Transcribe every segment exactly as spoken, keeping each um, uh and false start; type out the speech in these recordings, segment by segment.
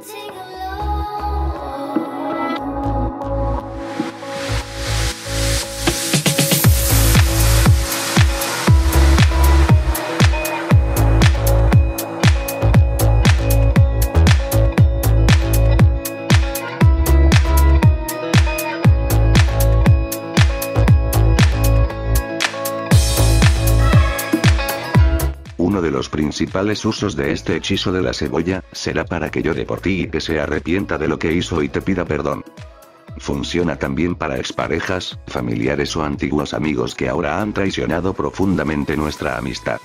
Uno de los principales usos de este hechizo de la cebolla, será para que llore por ti y que se arrepienta de lo que hizo y te pida perdón. Funciona también para exparejas, familiares o antiguos amigos que ahora han traicionado profundamente nuestra amistad.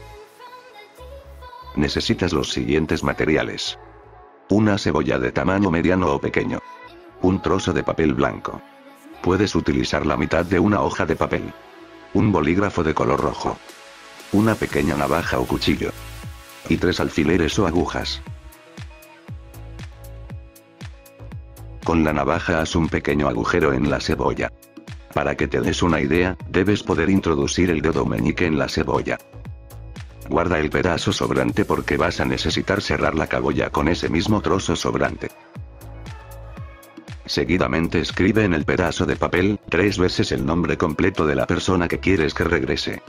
Necesitas los siguientes materiales. Una cebolla de tamaño mediano o pequeño. Un trozo de papel blanco. Puedes utilizar la mitad de una hoja de papel. Un bolígrafo de color rojo. Una pequeña navaja o cuchillo. Y tres alfileres o agujas. Con la navaja haz un pequeño agujero en la cebolla. Para que te des una idea, debes poder introducir el dedo meñique en la cebolla. Guarda el pedazo sobrante porque vas a necesitar cerrar la caboya con ese mismo trozo sobrante. Seguidamente escribe en el pedazo de papel, tres veces el nombre completo de la persona que quieres que regrese.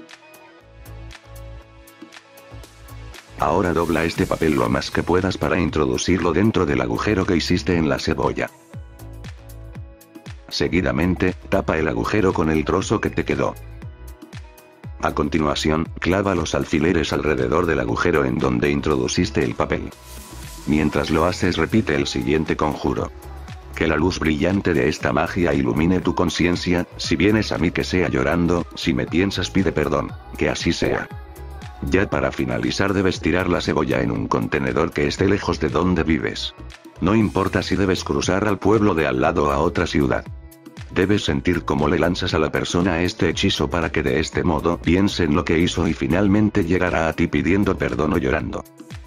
Ahora dobla este papel lo más que puedas para introducirlo dentro del agujero que hiciste en la cebolla. Seguidamente, tapa el agujero con el trozo que te quedó. A continuación, clava los alfileres alrededor del agujero en donde introduciste el papel. Mientras lo haces, repite el siguiente conjuro. Que la luz brillante de esta magia ilumine tu conciencia, si vienes a mí que sea llorando, si me piensas pide perdón, que así sea. Ya para finalizar debes tirar la cebolla en un contenedor que esté lejos de donde vives. No importa si debes cruzar al pueblo de al lado o a otra ciudad. Debes sentir cómo le lanzas a la persona este hechizo para que de este modo piense en lo que hizo y finalmente llegará a ti pidiendo perdón o llorando.